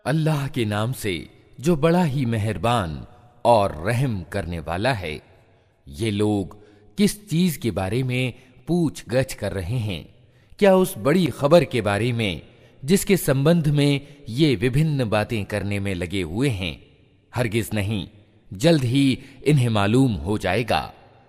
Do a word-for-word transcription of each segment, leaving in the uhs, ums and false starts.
अल्लाह के नाम से जो बड़ा ही मेहरबान और रहम करने वाला है। ये लोग किस चीज के बारे में पूछ गछ कर रहे हैं? क्या उस बड़ी खबर के बारे में जिसके संबंध में ये विभिन्न बातें करने में लगे हुए हैं? हरगिज नहीं, जल्द ही इन्हें मालूम हो जाएगा।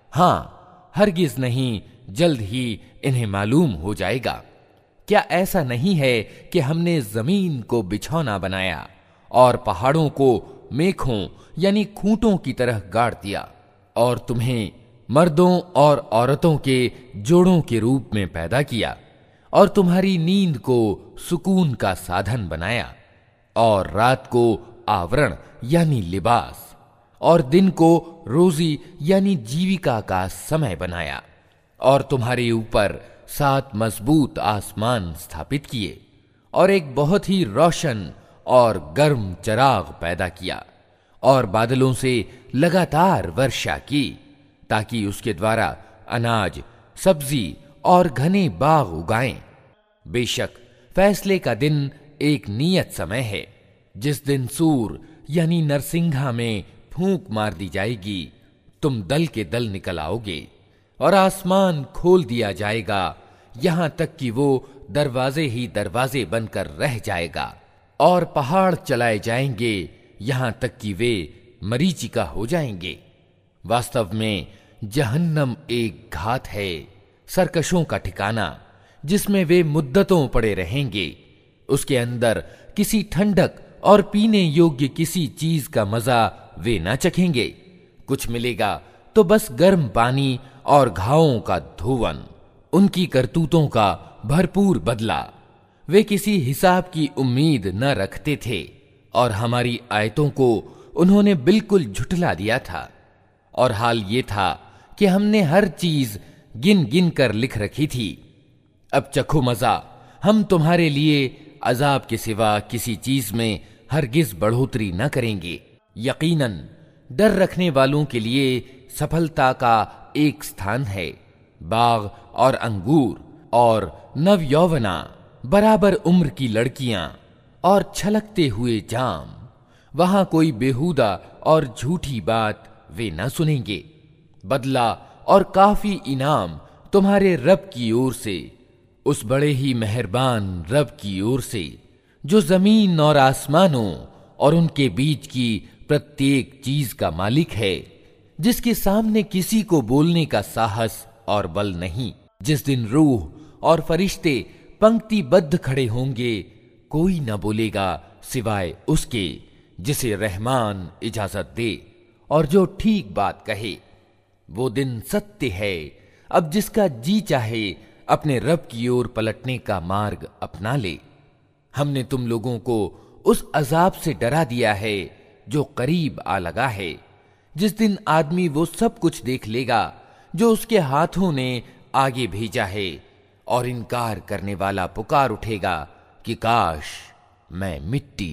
हाँ, हरगिज नहीं, जल्द ही इन्हें मालूम हो जाएगा। क्या ऐसा नहीं है कि हमने जमीन को बिछौना बनाया और पहाड़ों को मेखों यानी खूंटों की तरह गाड़ दिया और तुम्हें मर्दों और औरतों के जोड़ों के रूप में पैदा किया और तुम्हारी नींद को सुकून का साधन बनाया और रात को आवरण यानी लिबास और दिन को रोजी यानी जीविका का समय बनाया और तुम्हारे ऊपर सात मजबूत आसमान स्थापित किए और एक बहुत ही रोशन और गर्म चराग पैदा किया और बादलों से लगातार वर्षा की ताकि उसके द्वारा अनाज, सब्जी और घने बाग उगाएं। बेशक फैसले का दिन एक नियत समय है जिस दिन सूर यानी नरसिंघा में फूंक मार दी जाएगी। तुम दल के दल निकल आओगे और आसमान खोल दिया जाएगा, यहां तक कि वो दरवाजे ही दरवाजे बनकर रह जाएगा और पहाड़ चलाए जाएंगे यहां तक कि वे मरीचिका हो जाएंगे। वास्तव में जहन्नम एक घात है, सरकशों का ठिकाना, जिसमें वे मुद्दतों पड़े रहेंगे। उसके अंदर किसी ठंडक और पीने योग्य किसी चीज का मजा वे न चखेंगे। कुछ मिलेगा तो बस गर्म पानी और घावों का धोवन, उनकी करतूतों का भरपूर बदला। वे किसी हिसाब की उम्मीद न रखते थे और हमारी आयतों को उन्होंने बिल्कुल झुठला दिया था। और हाल ये था कि हमने हर चीज गिन गिन कर लिख रखी थी। अब चखो मजा, हम तुम्हारे लिए अजाब के सिवा किसी चीज में हरगिज बढ़ोतरी न करेंगे। यकीनन डर रखने वालों के लिए सफलता का एक स्थान है, बाग और अंगूर और नवयौवना, बराबर उम्र की लड़कियां और छलकते हुए जाम। वहां कोई बेहुदा और झूठी बात वे न सुनेंगे। बदला और काफी इनाम तुम्हारे रब की ओर से, उस बड़े ही मेहरबान रब की ओर से जो जमीन और आसमानों और उनके बीच की प्रत्येक चीज का मालिक है, जिसके सामने किसी को बोलने का साहस और बल नहीं। जिस दिन रूह और फरिश्ते पंक्तिबद्ध खड़े होंगे, कोई न बोलेगा सिवाय उसके जिसे रहमान इजाजत दे और जो ठीक बात कहे। वो दिन सत्य है। अब जिसका जी चाहे अपने रब की ओर पलटने का मार्ग अपना ले। हमने तुम लोगों को उस अजाब से डरा दिया है जो करीब आ लगा है, जिस दिन आदमी वो सब कुछ देख लेगा जो उसके हाथों ने आगे भेजा है और इनकार करने वाला पुकार उठेगा कि काश मैं मिट्टी